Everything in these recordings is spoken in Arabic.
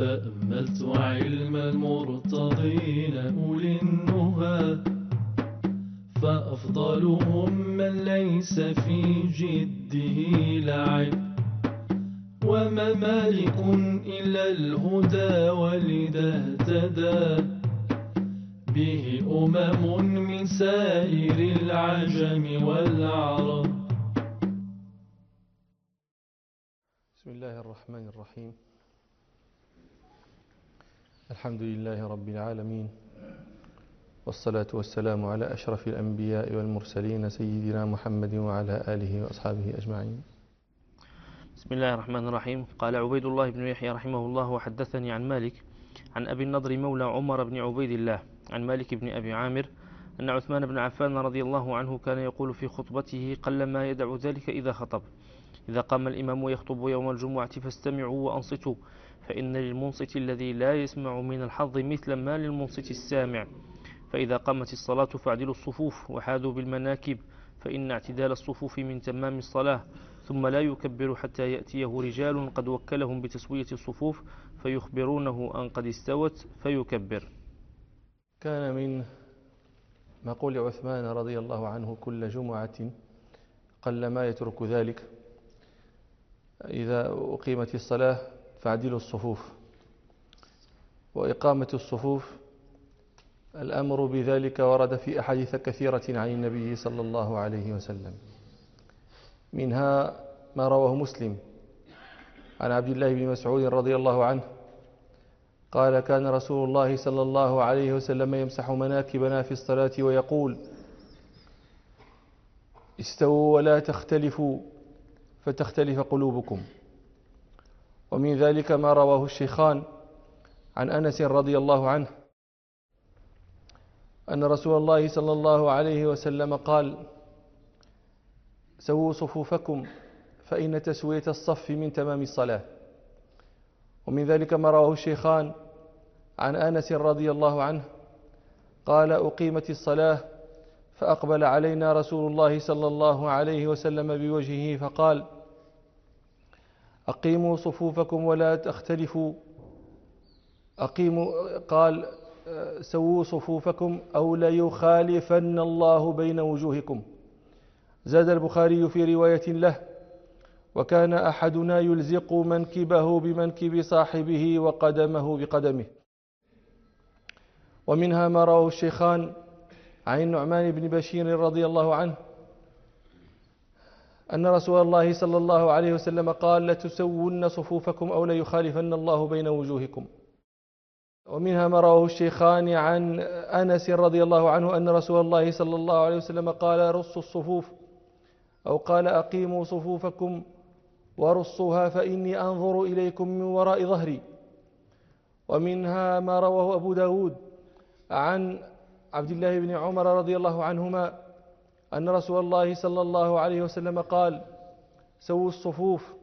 تأملت علم المرتضين أولي النهى، فأفضلهم من ليس في جده لعب، وما مالك إلا الهدى ولذا اهتدى به من سائر العجم والعرب. بسم الله الرحمن الرحيم. الحمد لله رب العالمين، والصلاة والسلام على أشرف الأنبياء والمرسلين سيدنا محمد وعلى آله وأصحابه أجمعين. بسم الله الرحمن الرحيم. قال عبيد الله بن يحيى رحمه الله: وحدثني عن مالك عن أبي النضر مولى عمر بن عبيد الله عن مالك بن أبي عامر أن عثمان بن عفان رضي الله عنه كان يقول في خطبته قلما يدع ذلك إذا خطب: إذا قام الإمام يخطب يوم الجمعة فاستمعوا وأنصتوا، فإن للمنصت الذي لا يسمع من الحظ مثل ما للمنصت السامع. فإذا قامت الصلاة فاعدلوا الصفوف وحاذوا بالمناكب، فإن اعتدال الصفوف من تمام الصلاة. ثم لا يكبر حتى يأتيه رجال قد وكلهم بتسوية الصفوف فيخبرونه أن قد استوت فيكبر. كان من مقول عثمان رضي الله عنه كل جمعة قلما يترك ذلك: إذا أقيمت الصلاة فاعدلوا الصفوف. وإقامة الصفوف الأمر بذلك ورد في أحاديث كثيرة عن النبي صلى الله عليه وسلم، منها ما رواه مسلم عن عبد الله بن مسعود رضي الله عنه قال: كان رسول الله صلى الله عليه وسلم يمسح مناكبنا في الصلاة ويقول: استووا ولا تختلفوا فتختلف قلوبكم. ومن ذلك ما رواه الشيخان عن أنس رضي الله عنه أن رسول الله صلى الله عليه وسلم قال: سووا صفوفكم فإن تسوية الصف من تمام الصلاة. ومن ذلك ما رواه الشيخان عن أنس رضي الله عنه قال: أقيمت الصلاة فأقبل علينا رسول الله صلى الله عليه وسلم بوجهه فقال: أقيموا صفوفكم ولا تختلفوا. قال: سووا صفوفكم أو ليخالفن الله بين وجوهكم. زاد البخاري في رواية له: وكان أحدنا يلزق منكبه بمنكب صاحبه وقدمه بقدمه. ومنها ما رواه الشيخان عن النعمان بن بشير رضي الله عنه أن رسول الله صلى الله عليه وسلم قال: لتسون صفوفكم أو ليخالفن الله بين وجوهكم. ومنها ما رواه الشيخان عن أنس رضي الله عنه أن رسول الله صلى الله عليه وسلم قال: رصوا الصفوف، أو قال: أقيموا صفوفكم ورصوها فإني أنظر إليكم من وراء ظهري. ومنها ما رواه أبو داود عن عبد الله بن عمر رضي الله عنهما أن رسول الله صلى الله عليه وسلم قال: سووا الصفوف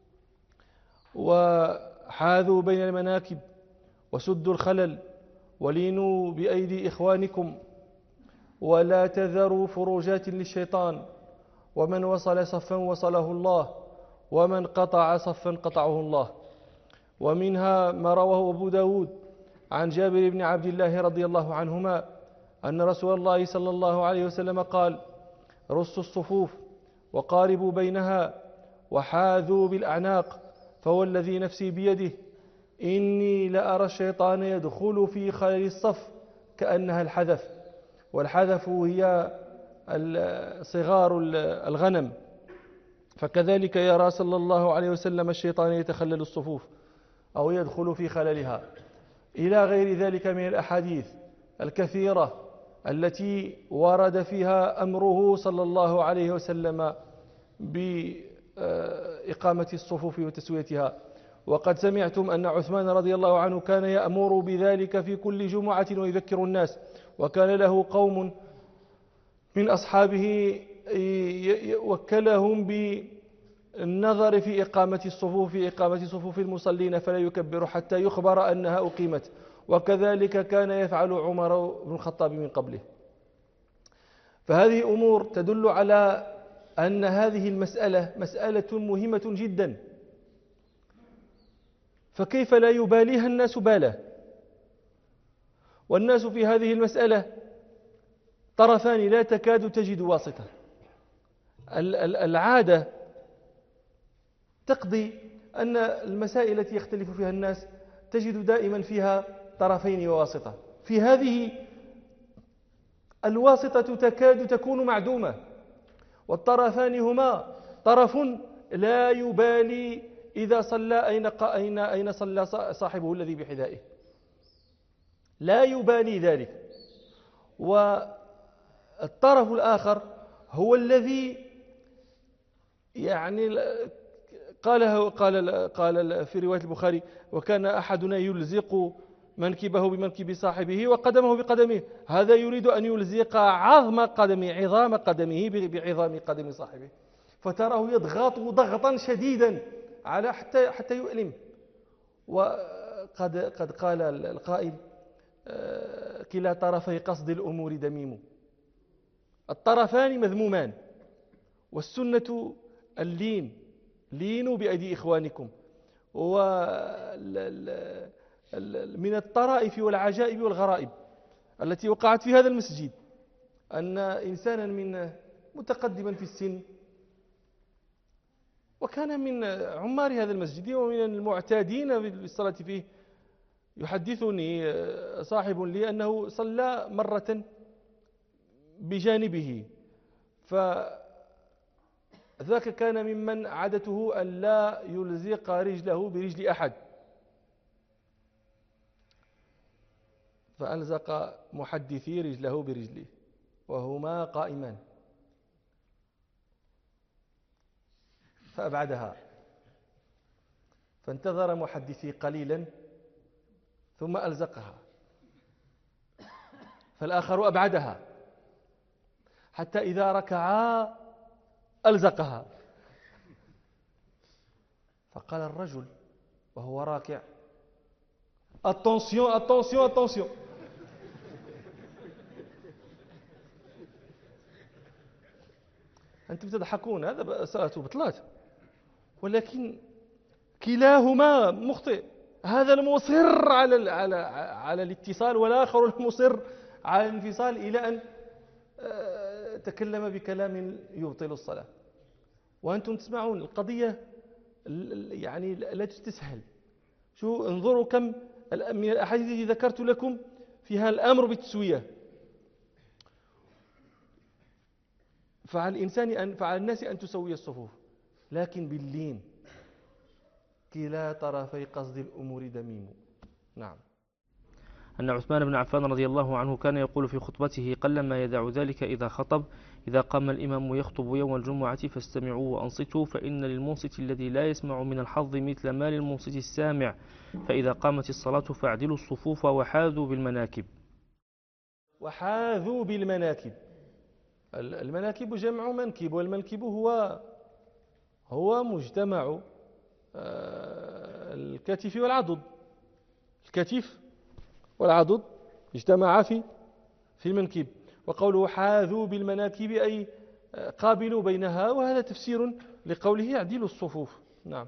وحاذوا بين المناكب وسدوا الخلل ولينوا بأيدي إخوانكم ولا تذروا فروجات للشيطان، ومن وصل صفا وصله الله، ومن قطع صفا قطعه الله. ومنها ما رواه أبو داود عن جابر بن عبد الله رضي الله عنهما أن رسول الله صلى الله عليه وسلم قال: رصوا الصفوف وقاربوا بينها وحاذوا بالأعناق، فوالذي نفسي بيده إني لأرى الشيطان يدخل في خلل الصف كأنها الحذف، والحذف هي صغار الغنم، فكذلك يرى صلى الله عليه وسلم الشيطان يتخلل الصفوف أو يدخل في خللها، إلى غير ذلك من الأحاديث الكثيرة التي ورد فيها أمره صلى الله عليه وسلم بإقامة الصفوف وتسويتها. وقد سمعتم أن عثمان رضي الله عنه كان يأمر بذلك في كل جمعة ويذكر الناس، وكان له قوم من أصحابه وكلهم بالنظر في إقامة صفوف المصلين فلا يكبر حتى يخبر أنها أقيمت، وكذلك كان يفعل عمر بن الخطاب من قبله. فهذه أمور تدل على أن هذه المسألة مسألة مهمة جدا، فكيف لا يباليها الناس باله؟ والناس في هذه المسألة طرفان لا تكاد تجد واسطة. العادة تقضي أن المسائل التي يختلف فيها الناس تجد دائما فيها طرفين وواسطة. في هذه الواسطة تكاد تكون معدومة، والطرفان هما طرف لا يبالي إذا صلى أين صلى صاحبه الذي بحذائه، لا يبالي ذلك. والطرف الآخر هو الذي يعني قال في رواية البخاري: وكان أحدنا يلزق منكبه بمنكب صاحبه وقدمه بقدمه. هذا يريد أن يلزق عظام قدمه بعظام قدم صاحبه، فتراه يضغط ضغطا شديدا على حتى يؤلم. وقد قال القائل: كلا طرفي قصد الأمور دميم. الطرفان مذمومان، والسنة اللين، لينوا بأيدي إخوانكم. من الطرائف والعجائب والغرائب التي وقعت في هذا المسجد أن إنسانا من متقدما في السن، وكان من عمار هذا المسجد ومن المعتادين بالصلاة فيه، يحدثني صاحب لي أنه صلى مرة بجانبه، فذاك كان ممن عادته أن لا يلزق رجله برجل أحد، فألزق محدثي رجله برجله وهما قائمان، فأبعدها، فانتظر محدثي قليلا ثم ألزقها، فالآخر أبعدها، حتى إذا ركعا ألزقها. فقال الرجل وهو راكع: attention attention attention. أنتم تضحكون، هذا صلاته بطلات، ولكن كلاهما مخطئ. هذا المصر على الاتصال، والآخر المصر على الانفصال، إلى أن تكلم بكلام يبطل الصلاة. وأنتم تسمعون القضية يعني لا تستسهل. شو انظروا كم من الأحاديث التي ذكرت لكم فيها الأمر بالتسوية. فعلى الناس أن تسوي الصفوف، لكن باللين. كلا طرفي قصد الأمور دميم. نعم. أن عثمان بن عفان رضي الله عنه كان يقول في خطبته: قلما يدع ذلك إذا خطب: إذا قام الإمام يخطب يوم الجمعة فاستمعوا وأنصتوا، فإن للمنصت الذي لا يسمع من الحظ مثل ما للمنصت السامع، فإذا قامت الصلاة فاعدلوا الصفوف وحاذوا بالمناكب. وحاذوا بالمناكب. المناكب جمع منكب، والمنكب هو مجتمع الكتف والعضد. الكتف والعضد اجتمعا في المنكب. وقوله حاذوا بالمناكب أي قابلوا بينها، وهذا تفسير لقوله اعدلوا الصفوف. نعم.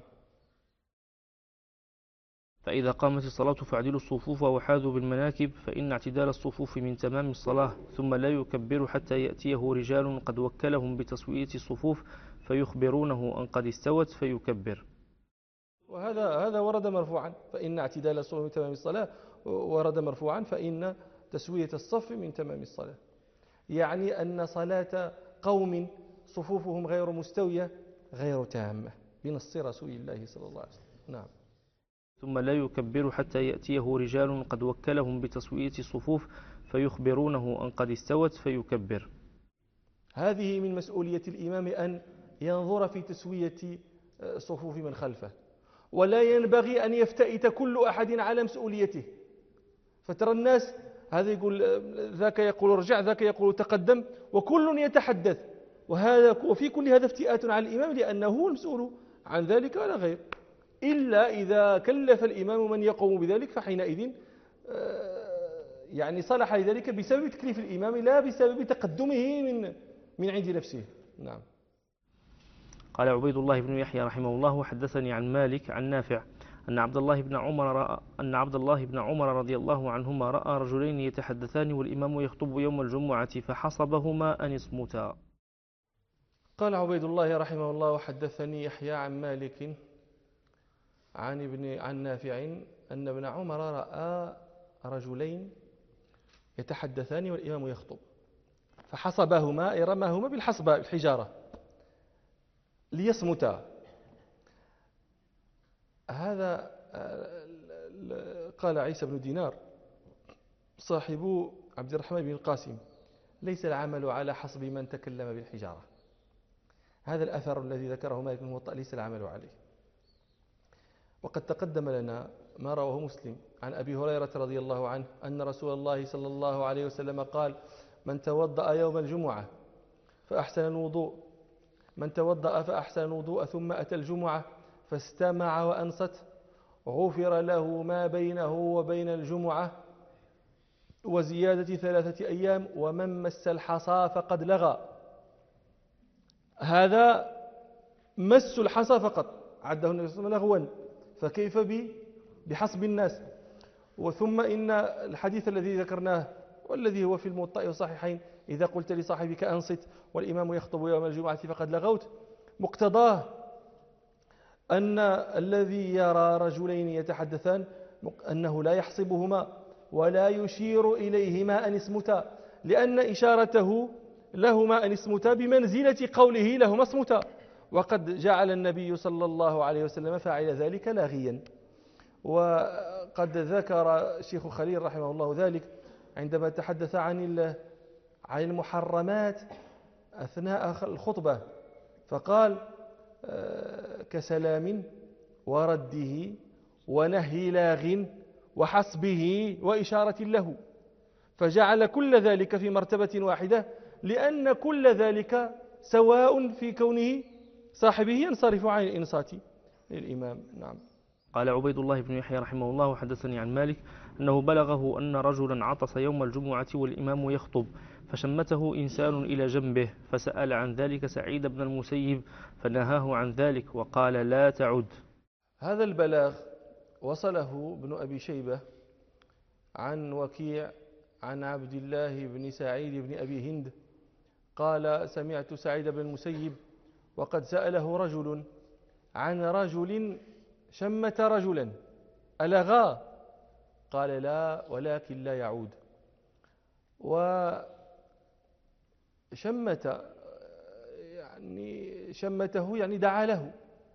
فإذا قامت الصلاة فاعدلوا الصفوف وحاذوا بالمناكب، فإن اعتدال الصفوف من تمام الصلاة. ثم لا يكبر حتى يأتيه رجال قد وكلهم بتسوية الصفوف فيخبرونه أن قد استوت فيكبر. وهذا ورد مرفوعا. فإن اعتدال الصفوف من تمام الصلاة ورد مرفوعا، فإن تسوية الصف من تمام الصلاة. يعني أن صلاة قوم صفوفهم غير مستوية غير تامة، بنص رسول الله صلى الله عليه وسلم. نعم. ثم لا يكبر حتى يأتيه رجال قد وكلهم بتسوية الصفوف فيخبرونه أن قد استوت فيكبر. هذه من مسؤولية الإمام أن ينظر في تسوية صفوف من خلفه، ولا ينبغي أن يفتئت كل أحد على مسؤوليته. فترى الناس هذا يقول ذاك يقول ارجع، ذاك يقول تقدم، وكل يتحدث، وفي كل هذا افتئات على الإمام، لأنه هو المسؤول عن ذلك ولا غير، إلا إذا كلف الإمام من يقوم بذلك، فحينئذ يعني صلح لذلك بسبب تكليف الإمام، لا بسبب تقدمه من عند نفسه. نعم. قال عبيد الله بن يحيى رحمه الله: حدثني عن مالك عن نافع أن عبد الله بن عمر رضي الله عنهما رأى رجلين يتحدثان والإمام يخطب يوم الجمعة فحصبهما أن اصمتا. قال عبيد الله رحمه الله: وحدثني يحيى عن مالك عن نافع أن ابن عمر رأى رجلين يتحدثان والإمام يخطب فحصبهما، أي رماهما بالحصبة الحجارة ليصمتا. هذا قال عيسى بن دينار صاحب عبد الرحمن بن القاسم: ليس العمل على حصب من تكلم بالحجارة. هذا الأثر الذي ذكره مالك بن الموطأ ليس العمل عليه. وقد تقدم لنا ما رواه مسلم عن أبي هريرة رضي الله عنه أن رسول الله صلى الله عليه وسلم قال: من توضأ يوم الجمعة فأحسن الوضوء ثم أتى الجمعة فاستمع وأنصت غفر له ما بينه وبين الجمعة وزيادة 3 أيام، ومن مس الحصى فقد لغى. هذا مس الحصى فقط عده النبي صلى الله عليه وسلم لغوا، فكيف بحسب الناس؟ وثم إن الحديث الذي ذكرناه والذي هو في الموطأ والصحيحين: إذا قلت لصاحبك أنصت والإمام يخطب يوم الجمعة فقد لغوت، مقتضاه أن الذي يرى رجلين يتحدثان أنه لا يحسبهما ولا يشير إليهما أن اسمتا، لأن إشارته لهما أن اسمتا بمنزلة قوله لهما اسمتا، وقد جعل النبي صلى الله عليه وسلم فاعل ذلك لاغيا. وقد ذكر الشيخ خليل رحمه الله ذلك عندما تحدث عن المحرمات أثناء الخطبة، فقال: كسلام ورده ونهي لاغ وحسبه وإشارة له، فجعل كل ذلك في مرتبة واحدة، لأن كل ذلك سواء في كونه صاحبه ينصرف عن الإنصات للإمام. نعم. قال عبيد الله بن يحيى رحمه الله: وحدثني عن مالك أنه بلغه أن رجلا عطس يوم الجمعة والإمام يخطب فشمته إنسان إلى جنبه، فسأل عن ذلك سعيد بن المسيب فنهاه عن ذلك وقال: لا تعد. هذا البلاغ وصله ابن أبي شيبة عن وكيع عن عبد الله بن سعيد بن أبي هند قال: سمعت سعيد بن المسيب وقد سأله رجل عن رجل شمت رجلا ألغى؟ قال: لا، ولكن لا يعود. شمته يعني دعا له،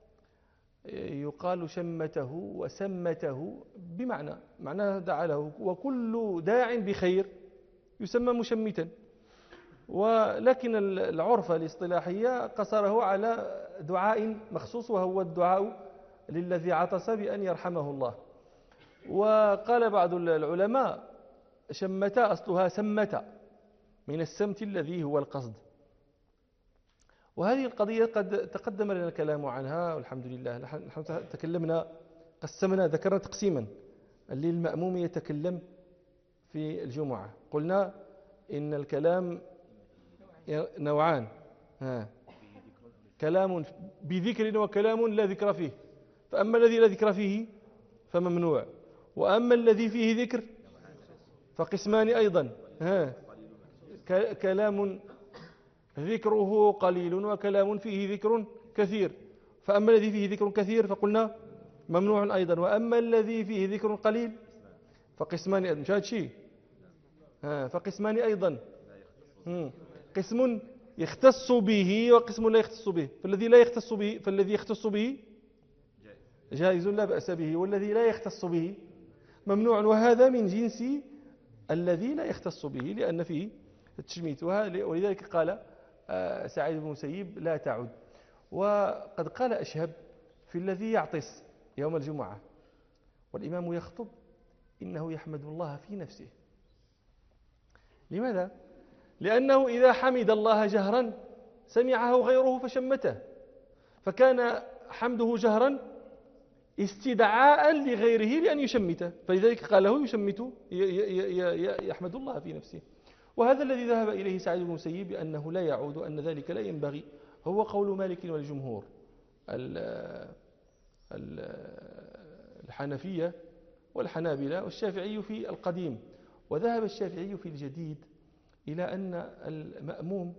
يقال شمته وسمته معناه دعا له، وكل داع بخير يسمى مشمتا. ولكن العرف الاصطلاحية قصره على دعاء مخصوص، وهو الدعاء للذي عطس بأن يرحمه الله. وقال بعض العلماء: شمت أصلها سمت، من السمت الذي هو القصد. وهذه القضية قد تقدم لنا الكلام عنها والحمد لله. نحن ذكرنا تقسيما اللي المأموم يتكلم في الجمعة. قلنا إن الكلام نوعان: كلام بذكر وكلام لا ذكر فيه، فأما الذي لا ذكر فيه فممنوع، وأما الذي فيه ذكر فقسمان أيضا: كلام ذكره قليل وكلام فيه ذكر كثير. فأما الذي فيه ذكر كثير فقلنا ممنوع أيضا، وأما الذي فيه ذكر قليل فقسمان أيضا. مش هذا الشيء؟ فقسمان أيضا: قسم يختص به وقسم لا يختص به. فالذي يختص به جائز لا بأس به، والذي لا يختص به ممنوع، وهذا من جنس الذي لا يختص به لأن فيه التشميت. ولذلك قال سعيد بن المسيب: لا تعد. وقد قال أشهب في الذي يعطس يوم الجمعة والإمام يخطب: إنه يحمد الله في نفسه. لماذا؟ لأنه إذا حمد الله جهرا سمعه غيره فشمته، فكان حمده جهرا استدعاء لغيره لأن يشمته، فلذلك قاله يشمت يحمد الله في نفسه. وهذا الذي ذهب إليه سعيد بن المسيب بأنه لا يعود وأن ذلك لا ينبغي، هو قول مالك والجمهور الحنفية والحنابلة والشافعي في القديم. وذهب الشافعي في الجديد إلى أن المأموم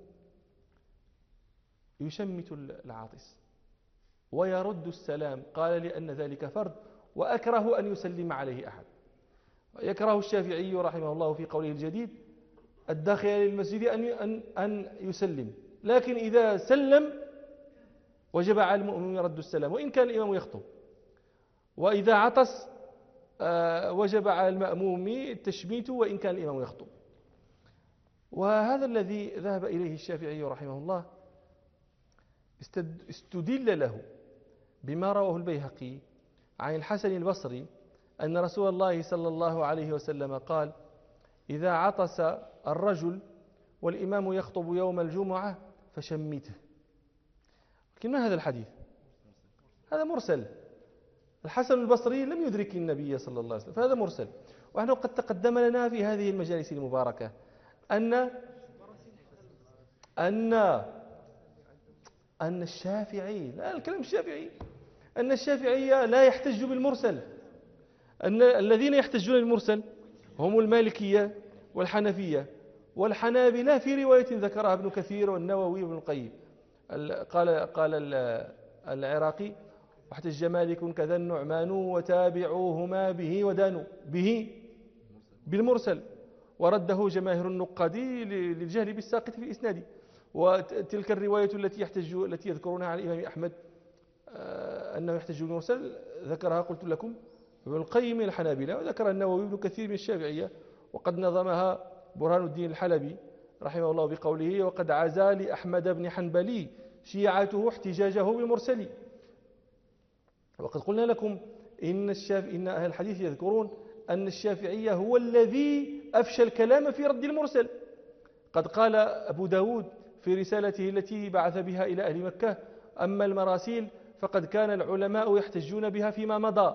يشمت العاطس ويرد السلام، قال لأن ذلك فرض وأكره أن يسلم عليه أحد. يكره الشافعي رحمه الله في قوله الجديد الداخل للمسجد أن يسلم، لكن إذا سلم وجب على المؤمن يرد السلام وإن كان الإمام يخطب، وإذا عطس وجب على المأموم التشميت وإن كان الإمام يخطب. وهذا الذي ذهب إليه الشافعي رحمه الله استدل له بما رواه البيهقي عن الحسن البصري أن رسول الله صلى الله عليه وسلم قال: إذا عطس الرجل والإمام يخطب يوم الجمعة فشمته. لكن ما هذا الحديث؟ هذا مرسل. الحسن البصري لم يدرك النبي صلى الله عليه وسلم، فهذا مرسل. ونحن قد تقدم لنا في هذه المجالس المباركة أن الشافعي، لا الكلام الشافعي، أن الشافعي لا يحتج بالمرسل، أن الذين يحتجون بالمرسل هم المالكية والحنفية والحنابلة في رواية ذكرها ابن كثير والنووي وابن القيم. قال العراقي: واحتج مالك كذا النعمان وتابعوهما به ودانوا به بالمرسل، ورده جماهير النقاد للجهل بالساقط في إسناده. وتلك الرواية التي يذكرونها عن الإمام أحمد أنه يحتج بالمرسل ذكرها قلت لكم ابن القيم من الحنابلة، وذكر النووي ابن كثير من الشافعية، وقد نظمها برهان الدين الحلبي رحمه الله بقوله: وقد عزا لأحمد بن حنبلي شيعته احتجاجه بالمرسل. وقد قلنا لكم إن أهل الحديث يذكرون أن الشافعي هو الذي أفشى الكلام في رد المرسل. قد قال أبو داود في رسالته التي بعث بها إلى أهل مكة: أما المراسيل فقد كان العلماء يحتجون بها فيما مضى،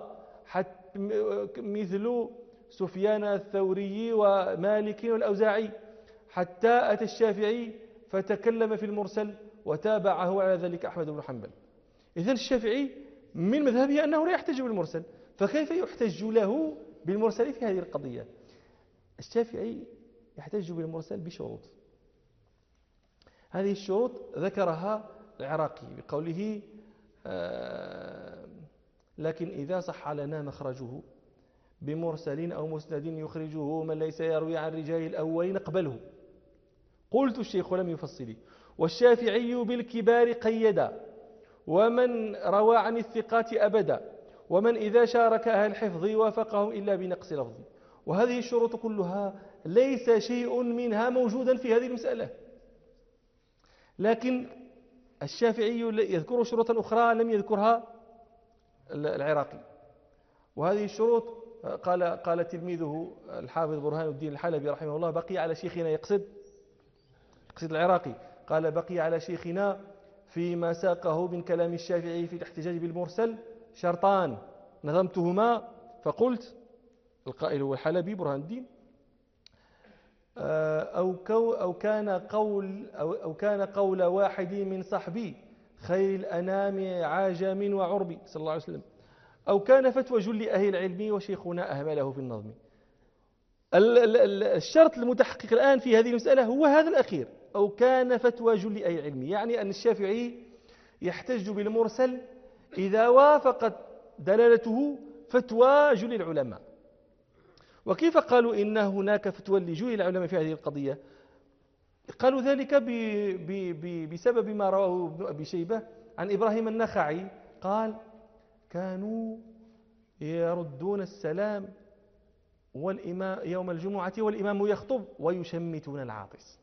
مثل سفيان الثوري ومالك والأوزاعي، حتى أتى الشافعي فتكلم في المرسل وتابعه على ذلك أحمد بن حنبل. إذن الشافعي من مذهبه أنه لا يحتج بالمرسل، فكيف يحتج له بالمرسل في هذه القضية؟ الشافعي يحتج بالمرسل بشروط. هذه الشروط ذكرها العراقي بقوله: لكن إذا صح لنا مخرجه بمرسل أو مسند يخرجه من ليس يروي عن رجال الأول نقبله. قلت الشيخ لم يفصل: والشافعي بالكبار قيدا، ومن روى عن الثقات أبدا، ومن إذا شارك أهل الحفظ وافقهم إلا بنقص لفظ. وهذه الشروط كلها ليس شيء منها موجودا في هذه المسألة، لكن الشافعي يذكر شروطا أخرى لم يذكرها العراقي. وهذه الشروط قال تلميذه الحافظ برهان الدين الحلبي رحمه الله: بقي على شيخنا، يقصد العراقي، قال: بقي على شيخنا فيما ساقه من كلام الشافعي في الاحتجاج بالمرسل شرطان نظمتهما، فقلت: القائل هو الحلبي برهان الدين، أو كان قول واحد من صحبي خير الأنام عاجم وعربي صلى الله عليه وسلم، أو كان فتوى جل أهل العلم وشيخنا أهمله في النظم. الشرط المتحقق الآن في هذه المسألة هو هذا الأخير: أو كان فتوى جل أهل العلم، يعني أن الشافعي يحتج بالمرسل إذا وافقت دلالته فتوى جل العلماء. وكيف قالوا إن هناك فتوى لجل العلماء في هذه القضية؟ قالوا ذلك بسبب ما رواه ابن أبي شيبة عن إبراهيم النخعي قال: كانوا يردون السلام والإمام يوم الجمعة والإمام يخطب ويشمتون العاطس.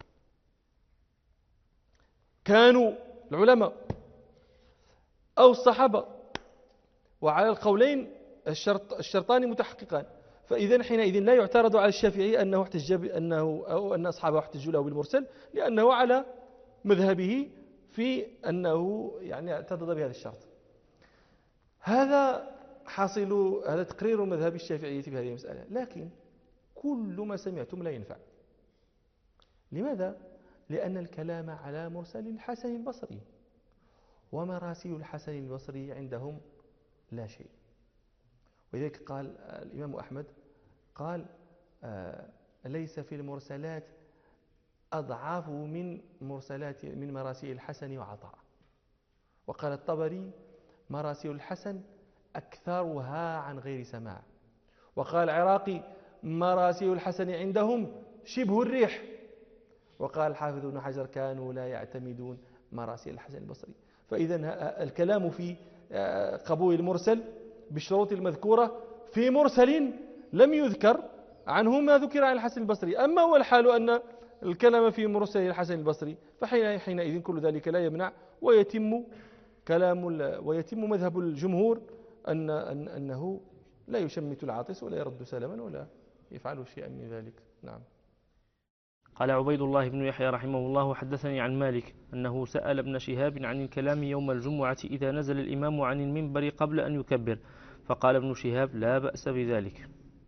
كانوا العلماء أو الصحابة، وعلى القولين الشرطان متحققان. فإذا حينئذ لا يعترض على الشافعي أنه احتج أو أن أصحابه احتجوا له بالمرسل، لأنه على مذهبه في أنه يعني اعتضد بهذا الشرط. هذا تقرير مذهب الشافعية في هذه المسألة. لكن كل ما سمعتم لا ينفع. لماذا؟ لأن الكلام على مرسل الحسن البصري، ومراسيل الحسن البصري عندهم لا شيء. ولذلك قال الإمام أحمد قال ليس في المرسلات أضعاف من مراسيل الحسن وعطاء. وقال الطبري مراسيل الحسن أكثرها عن غير سماع. وقال العراقي مراسيل الحسن عندهم شبه الريح. وقال الحافظ ابن حجر كانوا لا يعتمدون مراسيل الحسن البصري. فإذا الكلام في قبول المرسل بالشروط المذكورة في مرسل لم يذكر عنه ما ذكر عن الحسن البصري. أما هو الحال أن الكلام في مرسل الحسن البصري فحينئذ كل ذلك لا يمنع ويتم مذهب الجمهور أنه لا يشمت العاطس ولا يرد سلما ولا يفعل شيئا من ذلك. نعم. قال عبيد الله بن يحيى رحمه الله حدثني عن مالك أنه سأل ابن شهاب عن الكلام يوم الجمعة إذا نزل الإمام عن المنبر قبل أن يكبر، فقال ابن شهاب لا بأس بذلك.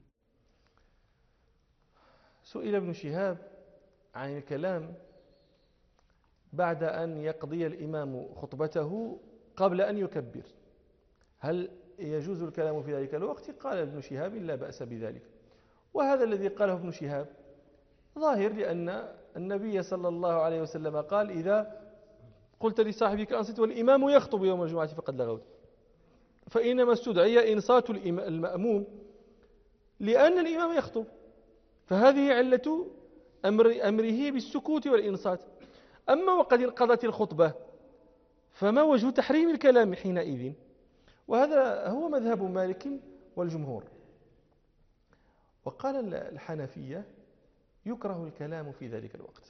سئل ابن شهاب عن الكلام بعد أن يقضي الإمام خطبته قبل أن يكبر، هل يجوز الكلام في ذلك الوقت؟ قال ابن شهاب لا بأس بذلك. وهذا الذي قاله ابن شهاب ظاهر، لأن النبي صلى الله عليه وسلم قال إذا قلت لصاحبك أنصت والإمام يخطب يوم الجمعة فقد لغوت. فإنما استدعي إنصات المأموم لأن الإمام يخطب، فهذه علة أمره بالسكوت والإنصات. أما وقد انقضت الخطبة فما وجه تحريم الكلام حينئذ؟ وهذا هو مذهب مالك والجمهور. وقال الحنفية يكره الكلام في ذلك الوقت،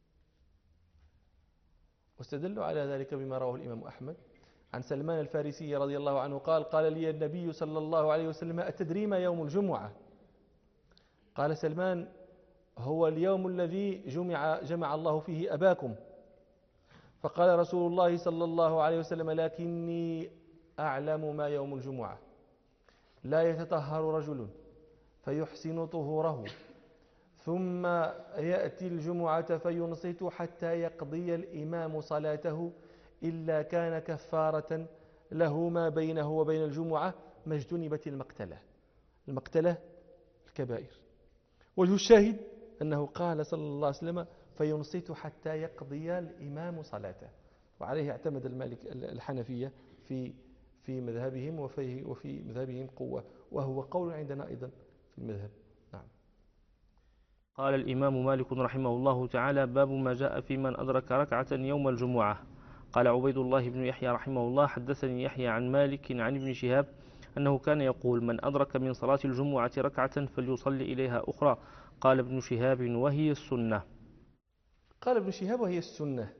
واستدلوا على ذلك بما رواه الإمام أحمد عن سلمان الفارسي رضي الله عنه قال لي النبي صلى الله عليه وسلم أتدري ما يوم الجمعة؟ قال سلمان هو اليوم الذي جمع الله فيه أباكم. فقال رسول الله صلى الله عليه وسلم لكني أعلم ما يوم الجمعة، لا يتطهر رجل فيحسن طهوره ثم يأتي الجمعة فينصت حتى يقضي الإمام صلاته إلا كان كفارة له ما بينه وبين الجمعة ما اجتنبت المقتلة الكبائر. وجه الشاهد أنه قال صلى الله عليه وسلم فينصت حتى يقضي الإمام صلاته، وعليه اعتمد الحنفية في مذهبهم وفي مذهبهم قوة، وهو قول عندنا أيضا في المذهب. نعم. قال الإمام مالك رحمه الله تعالى باب ما جاء في من أدرك ركعة يوم الجمعة. قال عبيد الله بن يحيى رحمه الله حدثني يحيى عن مالك عن ابن شهاب أنه كان يقول من أدرك من صلاة الجمعة ركعة فليصلي إليها أخرى. قال ابن شهاب وهي السنة. قال ابن شهاب وهي السنة.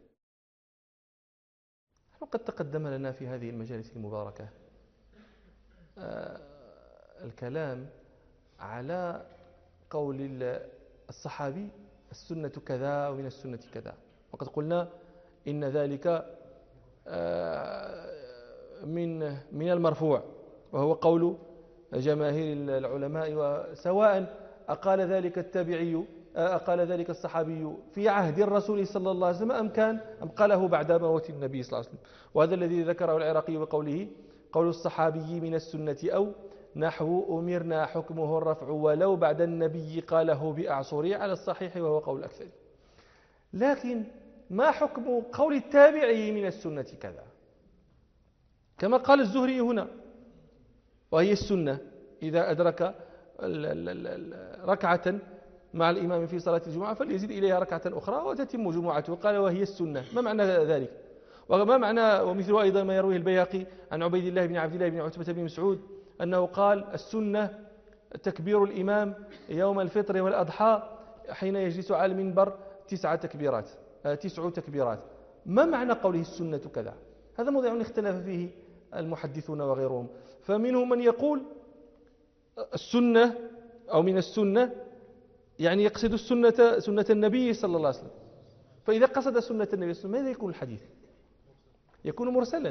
وقد تقدم لنا في هذه المجالس المباركة الكلام على قول الصحابي السنة كذا ومن السنة كذا، وقد قلنا إن ذلك من المرفوع، وهو قول جماهير العلماء، وسواء أقال ذلك التابعي أقال ذلك الصحابي في عهد الرسول صلى الله عليه وسلم أم قاله بعد موت النبي صلى الله عليه وسلم. وهذا الذي ذكره العراقي وقوله قول الصحابي من السنة أو نحو أمرنا حكمه الرفع ولو بعد النبي قاله بأعصري على الصحيح وهو قول الأكثر. لكن ما حكم قول التابعي من السنة كذا؟ كما قال الزهري هنا وهي السنة إذا أدرك ركعة مع الإمام في صلاة الجمعة فليزيد إليها ركعة أخرى وتتم جمعته. قال وهي السنة. ما معنى ذلك؟ وما معنى ومثل أيضا ما يرويه البيهقي عن عبيد الله بن عبد الله بن عتبة بن مسعود أنه قال السنة تكبير الإمام يوم الفطر والأضحى حين يجلس على المنبر 9 تكبيرات. ما معنى قوله السنة كذا؟ هذا موضوع اختلف فيه المحدثون وغيرهم، فمنهم من يقول السنة أو من السنة يعني يقصد سنة النبي صلى الله عليه وسلم. فإذا قصد سنة النبي صلى الله عليه وسلم ماذا يكون الحديث؟ يكون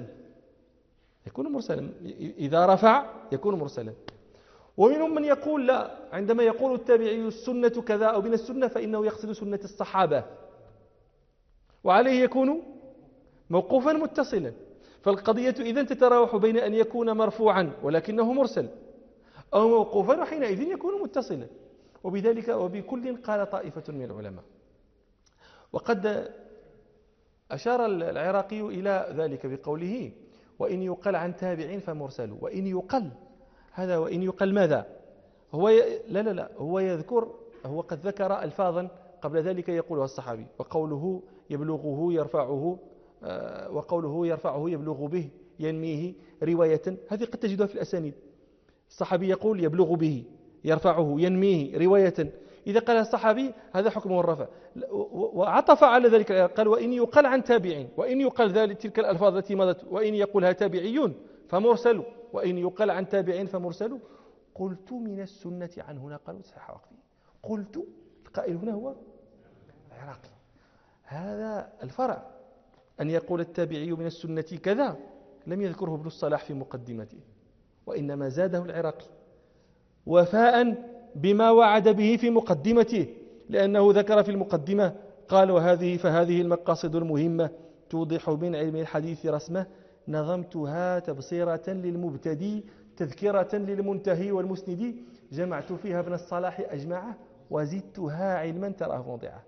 مرسلا إذا رفع يكون مرسلا. ومنهم من يقول لا، عندما يقول التابعي السنة كذا أو من السنة فإنه يقصد سنة الصحابة، وعليه يكون موقوفا متصلا. فالقضية إذن تتراوح بين أن يكون مرفوعا ولكنه مرسل، أو موقوفا وحينئذ يكون متصلا. وبذلك وبكل قال طائفة من العلماء. وقد أشار العراقي إلى ذلك بقوله وإن يقل عن تابع فمرسل. وإن يقل، هذا وإن يقل ماذا؟ لا هو يذكر، هو قد ذكر ألفاظا قبل ذلك يقولها الصحابي، وقوله يبلغه يرفعه، وقوله يرفعه يبلغ به ينميه رواية، هذه قد تجدها في الأسانيد. الصحابي يقول يبلغ به يرفعه ينميه رواية، إذا قال الصحابي هذا حكمه الرفع. وعطف على ذلك قال وإن يقل عن تابع، وإن يقل ذلك تلك الألفاظ التي مضت، وإن يقولها تابعيون فمرسل، وإن يقل عن تابع فمرسل. قلت من السنة عنه نقل صحيح وقفي. قلت، القائل هنا هو العراقي. هذا الفرع أن يقول التابعي من السنة كذا لم يذكره ابن الصلاح في مقدمته، وإنما زاده العراقي وفاء بما وعد به في مقدمته، لأنه ذكر في المقدمة قال فهذه المقاصد المهمة توضح من علم الحديث رسمه، نظمتها تبصيرة للمبتدي تذكرة للمنتهي والمسند، جمعت فيها ابن الصلاح أجمعه وزدتها علما تراه موضعه.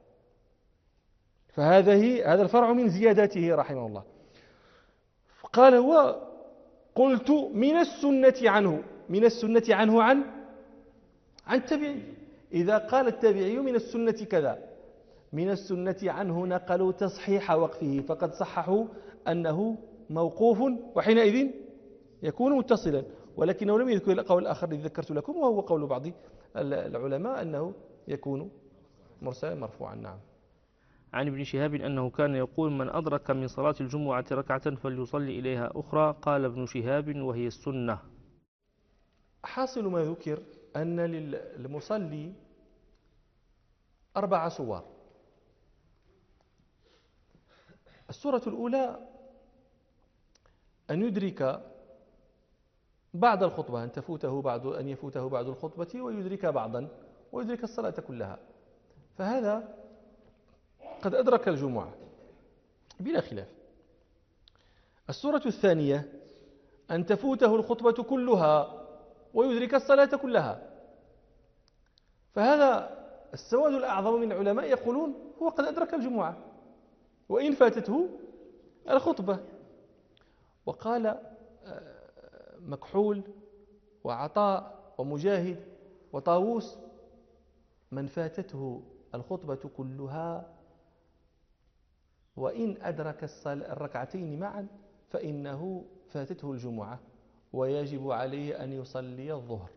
هذا الفرع من زياداته رحمه الله. قال هو قلت من السنة عنه، من السنة عنه عن التابعي. إذا قال التابعي من السنة كذا، من السنة عنه نقلوا تصحيح وقفه، فقد صححوا أنه موقوف وحينئذ يكون متصلا، ولكنه لم يذكر القول الآخر الذي ذكرت لكم، وهو قول بعض العلماء أنه يكون مرسلا مرفوعا. نعم. عن ابن شهاب أنه كان يقول من أدرك من صلاة الجمعة ركعة فليصلي إليها أخرى. قال ابن شهاب وهي السنة. حاصل ما ذكر أن للمصلي 4 صور. الصورة الأولى أن يدرك بعد الخطبة، أن يفوته بعد الخطبة ويدرك بعضا ويدرك الصلاة كلها، فهذا قد أدرك الجمعة بلا خلاف. الصورة الثانية أن تفوته الخطبة كلها ويدرك الصلاة كلها، فهذا السواد الأعظم من العلماء يقولون هو قد أدرك الجمعة وإن فاتته الخطبة. وقال مكحول وعطاء ومجاهد وطاووس من فاتته الخطبة كلها وإن أدرك الركعتين معا فإنه فاتته الجمعة ويجب عليه أن يصلي الظهر.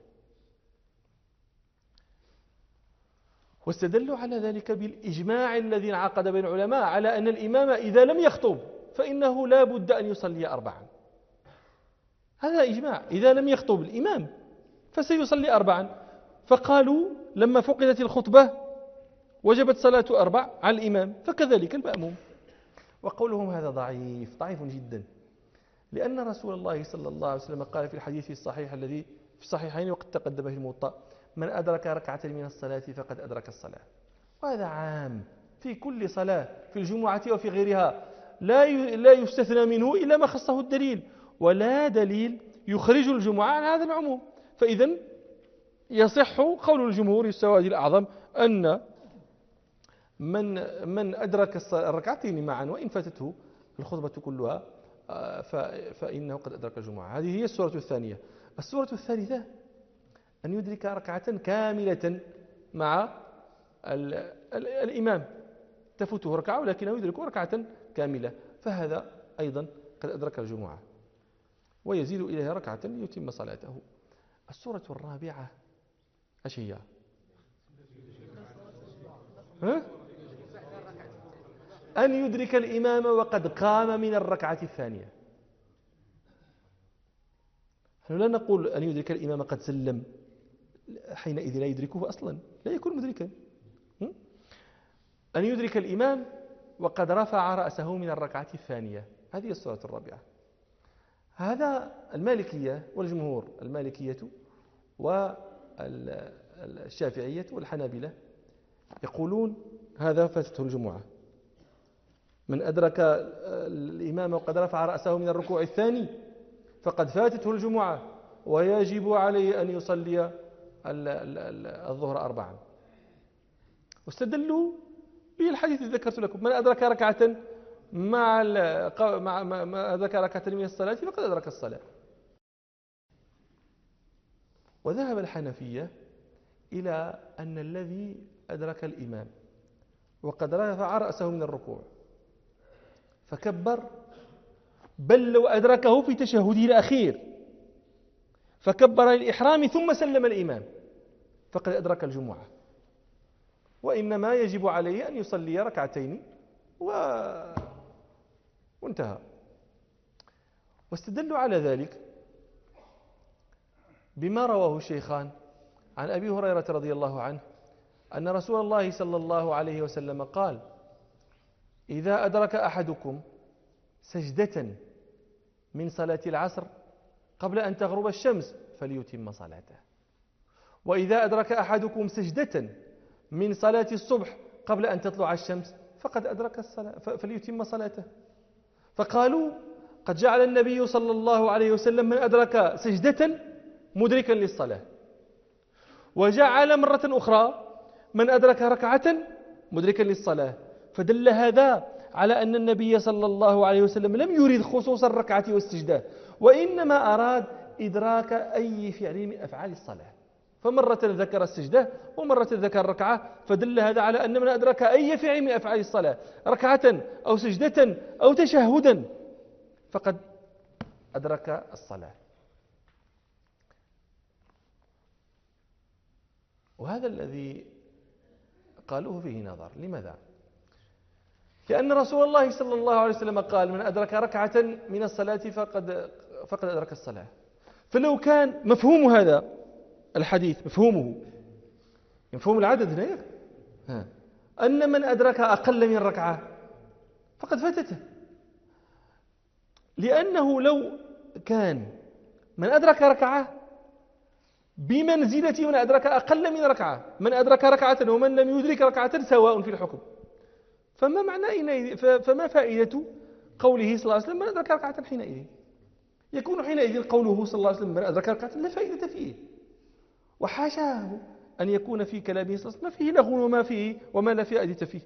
واستدلوا على ذلك بالإجماع الذي انعقد بين العلماء على أن الإمام إذا لم يخطب فإنه لا بد أن يصلي 4. هذا إجماع، إذا لم يخطب الإمام فسيصلي 4. فقالوا لما فقدت الخطبة وجبت صلاة 4 على الإمام، فكذلك المأموم. وقولهم هذا ضعيف جدا، لأن رسول الله صلى الله عليه وسلم قال في الحديث الصحيح الذي في الصحيحين وقد تقدم في الموطأ: من أدرك ركعة من الصلاة فقد أدرك الصلاة. وهذا عام في كل صلاة في الجمعة وفي غيرها، لا يستثنى منه إلا ما خصه الدليل، ولا دليل يخرج الجمعة عن هذا العموم. فإذا يصح قول الجمهور السواد الأعظم أن من أدرك الركعتين معا وإن فاتته الخطبة كلها فإنه قد أدرك الجمعة. هذه هي السورة الثانية. السورة الثالثة أن يدرك ركعة كاملة مع الإمام، تفوته ركعة ولكنه يدرك ركعة كاملة، فهذا أيضا قد أدرك الجمعة ويزيد إليها ركعة ليتم صلاته. السورة الرابعة ايش هي؟ أن يدرك الإمام وقد قام من الركعة الثانية. نحن لا نقول أن يدرك الإمام قد سلم، حينئذ لا يدركه أصلا، لا يكون مدركا. أن يدرك الإمام وقد رفع رأسه من الركعة الثانية، هذه السورة الرابعة. هذا المالكية والجمهور، المالكية والشافعية والحنابلة يقولون هذا فاتته الجمعة. من أدرك الإمام وقد رفع رأسه من الركوع الثاني فقد فاتته الجمعة، ويجب عليه أن يصلي الظهر 4. واستدلوا بالحديث الذي ذكرت لكم: من أدرك ركعة ما أدرك ركعة من الصلاة فقد أدرك الصلاة. وذهب الحنفية إلى أن الذي أدرك الإمام وقد رفع رأسه من الركوع فكبر، بل لو أدركه في تشهده الأخير فكبر للإحرام ثم سلم الإمام فقد أدرك الجمعة، وإنما يجب عليه أن يصلي ركعتين وانتهى. واستدلوا على ذلك بما رواه الشيخان عن أبي هريرة رضي الله عنه أن رسول الله صلى الله عليه وسلم قال: إذا أدرك أحدكم سجدة من صلاة العصر قبل أن تغرب الشمس فليتم صلاته، وإذا أدرك أحدكم سجدة من صلاة الصبح قبل أن تطلع الشمس فقد أدرك الصلاة فليتم صلاته. فقالوا: قد جعل النبي صلى الله عليه وسلم من أدرك سجدة مدركا للصلاة، وجعل مرة أخرى من أدرك ركعة مدركا للصلاة، فدل هذا على أن النبي صلى الله عليه وسلم لم يريد خصوص الركعة والسجدة، وإنما أراد إدراك أي فعل من أفعال الصلاة، فمرة ذكر السجدة ومرة ذكر الركعة، فدل هذا على أن من أدرك أي فعل من أفعال الصلاة ركعة أو سجدة أو تشهدا فقد أدرك الصلاة. وهذا الذي قالوه فيه نظر. لماذا؟ لأن رسول الله صلى الله عليه وسلم قال: من أدرك ركعة من الصلاة فقد أدرك الصلاة. فلو كان مفهوم هذا الحديث مفهوم العدد هنا أن من أدرك أقل من ركعة فقد فاتته، لأنه لو كان من أدرك ركعة بمنزلة من أدرك أقل من ركعة، من أدرك ركعة ومن لم يدرك ركعة سواء في الحكم، فما فائدة قوله صلى الله عليه وسلم من أدرك ركعة حينئذ؟ يكون حينئذ قوله صلى الله عليه وسلم من أدرك ركعة لا فائدة فيه، وحاشاه أن يكون في كلامه صلى الله عليه وسلم ما فيه لغو وما لا فائدة فيه.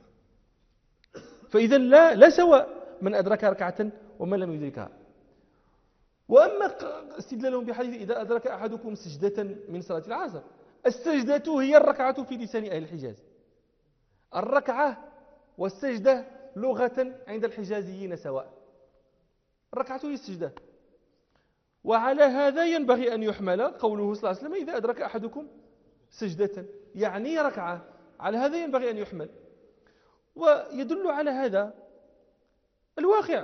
فإذا لا سواء من أدرك ركعة ومن لم يدركها. وأما استدلالهم بحديث إذا أدرك أحدكم سجدة من صلاة العصر، السجدة هي الركعة في لسان أهل الحجاز. الركعة والسجدة لغة عند الحجازيين سواء، الركعة هي السجدة. وعلى هذا ينبغي أن يحمل قوله صلى الله عليه وسلم إذا أدرك أحدكم سجدة، يعني ركعة، على هذا ينبغي أن يحمل. ويدل على هذا الواقع: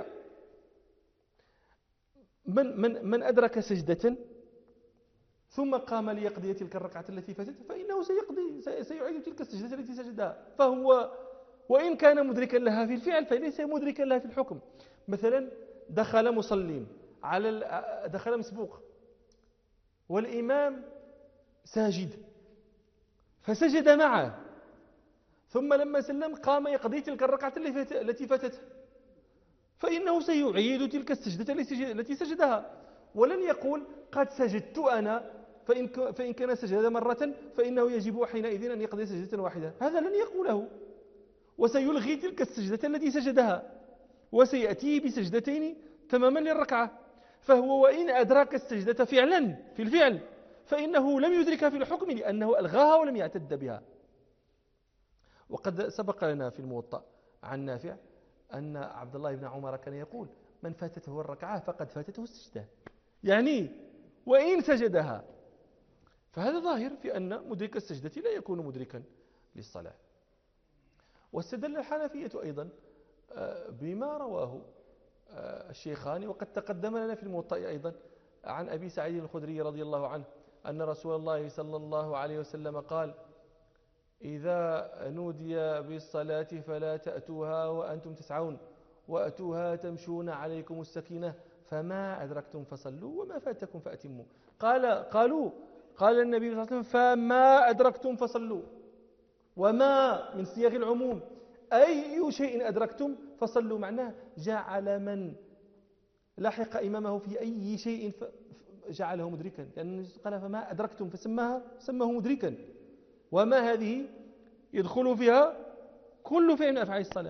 من أدرك سجدة ثم قام ليقضي تلك الركعة التي فاتته فإنه سيعيد تلك السجدة التي سجدها، فهو وإن كان مدركا لها في الفعل فليس مدركا لها في الحكم. مثلا دخل مصلين دخل مسبوق والإمام ساجد فسجد معه، ثم لما سلم قام يقضي تلك الركعة التي فاتته، فإنه سيعيد تلك السجدة التي سجدها، ولن يقول قد سجدت أنا، فإن كان سجد مرة فإنه يجب حينئذ أن يقضي سجدة واحدة، هذا لن يقوله، وسيلغي تلك السجدة التي سجدها وسيأتي بسجدتين تماما للركعة. فهو وإن أدرك السجدة فعلا في الفعل فإنه لم يدركها في الحكم لأنه ألغاها ولم يعتد بها. وقد سبق لنا في الموطأ عن نافع أن عبد الله بن عمر كان يقول: من فاتته الركعة فقد فاتته السجدة، يعني وإن سجدها. فهذا ظاهر في أن مدرك السجدة لا يكون مدركا للصلاة. واستدل الحنفية أيضا بما رواه الشيخان وقد تقدم لنا في الموطأ أيضا عن أبي سعيد الخدري رضي الله عنه أن رسول الله صلى الله عليه وسلم قال: إذا نودي بالصلاة فلا تأتوها وأنتم تسعون وأتوها تمشون عليكم السكينة فما أدركتم فصلوا وما فاتكم فأتموا. قال النبي صلى الله عليه وسلم: فما أدركتم فصلوا، وما من صيغ العموم، أي شيء أدركتم فصلوا، معناه جعل من لحق إمامه في أي شيء جعله مدركا، لأن قال فما أدركتم سماه مدركا. وما هذه يدخل فيها كل فعل من أفعال الصلاة.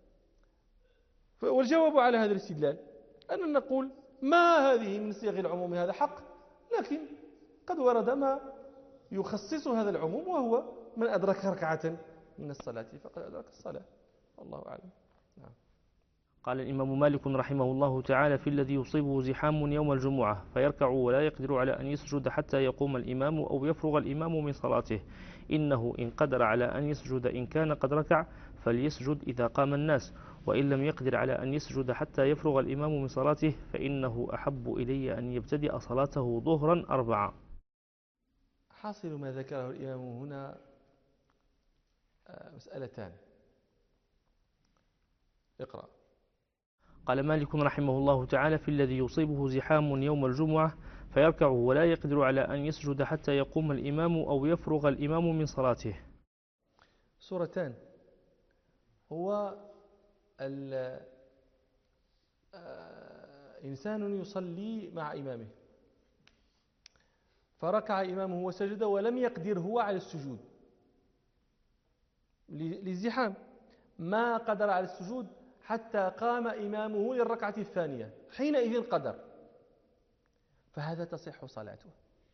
والجواب على هذا الاستدلال أننا نقول ما هذه من صيغ العموم هذا حق، لكن قد ورد ما يخصص هذا العموم، وهو من أدرك ركعة من الصلاة فقد أدرك الصلاة. الله أعلم. نعم. قال الإمام مالك رحمه الله تعالى في الذي يصيبه زحام يوم الجمعة فيركع ولا يقدر على أن يسجد حتى يقوم الإمام أو يفرغ الإمام من صلاته، إنه إن قدر على أن يسجد إن كان قد ركع فليسجد إذا قام الناس، وإن لم يقدر على أن يسجد حتى يفرغ الإمام من صلاته فإنه أحب إلي أن يبتدئ صلاته ظهرا 4. حاصل ما ذكره الإمام هنا مسألتان. اقرأ. قال مالك رحمه الله تعالى في الذي يصيبه زحام يوم الجمعة فيركع ولا يقدر على أن يسجد حتى يقوم الإمام أو يفرغ الإمام من صلاته. سورتان. هو إنسان يصلي مع إمامه فركع إمامه وسجد ولم يقدر هو على السجود للزحام، ما قدر على السجود حتى قام إمامه للركعة الثانية، حينئذ قدر، فهذا تصح صلاته.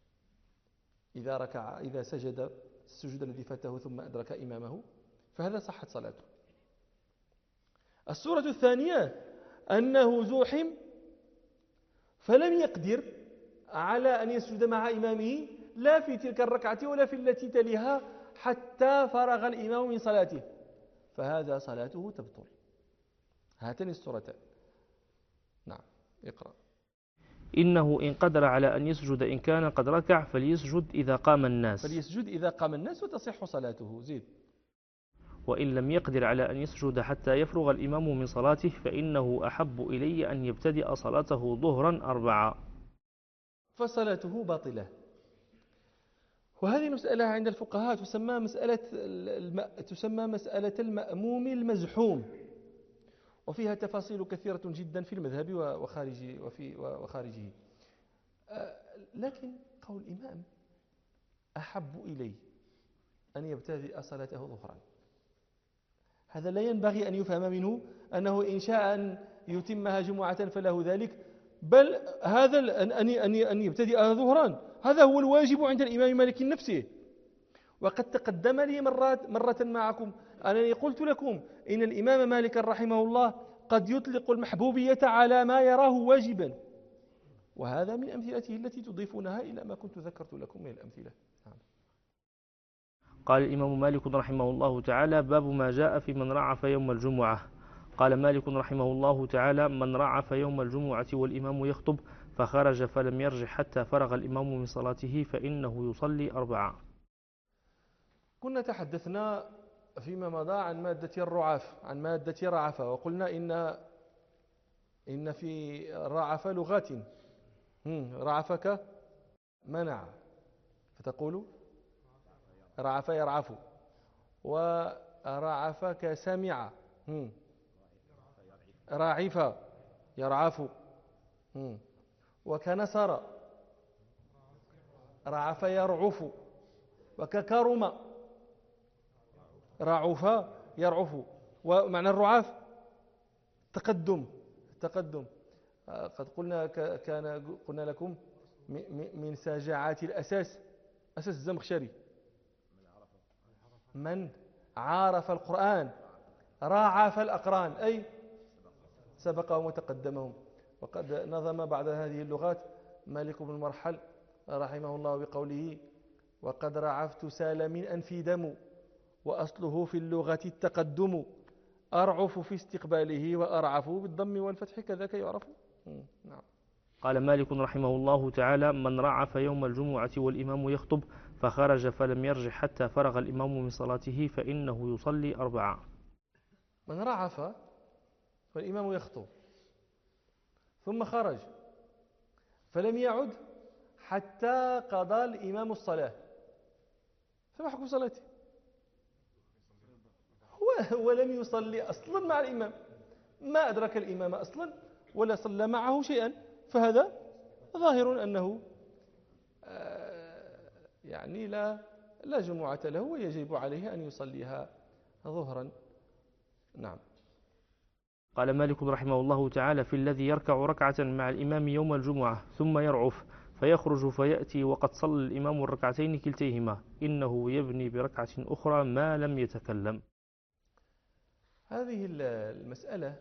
إذا سجد السجود الذي فاته ثم أدرك إمامه فهذا صحت صلاته. السورة الثانية أنه زوحم فلم يقدر على أن يسجد مع إمامه لا في تلك الركعة ولا في التي تليها حتى فرغ الإمام من صلاته، فهذا صلاته تبطل. هاتين السورتان. نعم. اقرأ. إنه إن قدر على أن يسجد إن كان قد ركع فليسجد إذا قام الناس وتصح صلاته. زيد. وإن لم يقدر على أن يسجد حتى يفرغ الإمام من صلاته فإنه أحب إلي أن يبتدئ صلاته ظهرا 4. فصلاته باطلة. وهذه مسألة عند الفقهاء تسمى مسألة المأموم المزحوم، وفيها تفاصيل كثيرة جدا في المذهب وخارجه. لكن قول الإمام أحب إلي أن يبتدئ صلاته ظهرا، هذا لا ينبغي أن يفهم منه أنه إن شاء أن يتمها جمعة فله ذلك، بل هذا أن يبتدئ ظهرا هذا هو الواجب عند الإمام مالك نفسه. وقد تقدم لي مرة معكم أنني قلت لكم إن الإمام مالك رحمه الله قد يطلق المحبوبية على ما يراه واجبا، وهذا من أمثلته التي تضيفونها إلى ما كنت ذكرت لكم من الأمثلة. قال الإمام مالك رحمه الله تعالى باب ما جاء في من رعف يوم الجمعة. قال مالك رحمه الله تعالى من رعف يوم الجمعة والإمام يخطب فخرج فلم يرجع حتى فرغ الإمام من صلاته فإنه يصلي 4. كنا تحدثنا فيما مضى عن مادة الرعاف، عن مادة رعفة، وقلنا إن في رعف لغات. رعفك منع، فتقول رعف يرعف، ورعفك سمع راعف يرعف، وكنصر رعف يرعف، وككرم رعف يرعف. ومعنى الرعاف تقدم. قد قلنا لكم من ساجعات الأساس الزمخشري من عارف القرآن راعف الأقران، أي سبقهم وتقدمهم. وقد نظم بعد هذه اللغات مالك بن المرحل رحمه الله بقوله وقد رعفت سال من أنفي دم وأصله في اللغة التقدم أرعف في استقباله وأرعف بالضم والفتح كذاك يعرف. نعم. قال مالك رحمه الله تعالى من رعف يوم الجمعة والإمام يخطب فخرج فلم يرجع حتى فرغ الإمام من صلاته فإنه يصلي 4. من رعف والإمام يخطب ثم خرج فلم يعد حتى قضى الإمام الصلاة، فما حكم صلاته؟ هو لم يصلي أصلا مع الإمام، ما أدرك الإمام أصلا ولا صلى معه شيئا، فهذا ظاهر أنه يعني لا جمعة له ويجب عليه أن يصليها ظهرا. نعم. قال مالك رحمه الله تعالى في الذي يركع ركعة مع الإمام يوم الجمعة ثم يرعف فيخرج فيأتي وقد صلى الإمام الركعتين كلتيهما إنه يبني بركعة أخرى ما لم يتكلم. هذه المسألة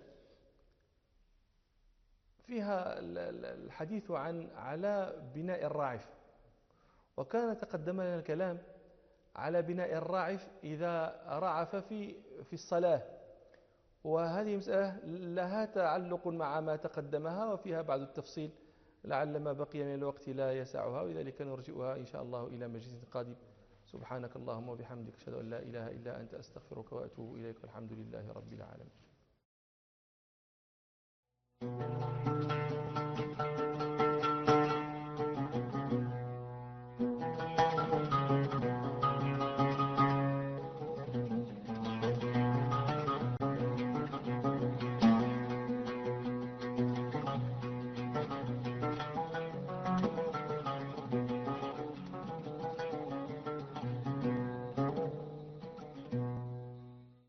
فيها الحديث على بناء الراعف، وكان تقدم لنا الكلام على بناء الراعف إذا رعف في الصلاة، وهذه مسألة لها تعلق مع ما تقدمها وفيها بعض التفصيل لعل ما بقي من الوقت لا يسعها، ولذلك نرجئها إن شاء الله إلى مجلس قادم. سبحانك اللهم وبحمدك أشهد أن لا إله إلا أنت أستغفرك وأتوب إليك، والحمد لله رب العالمين.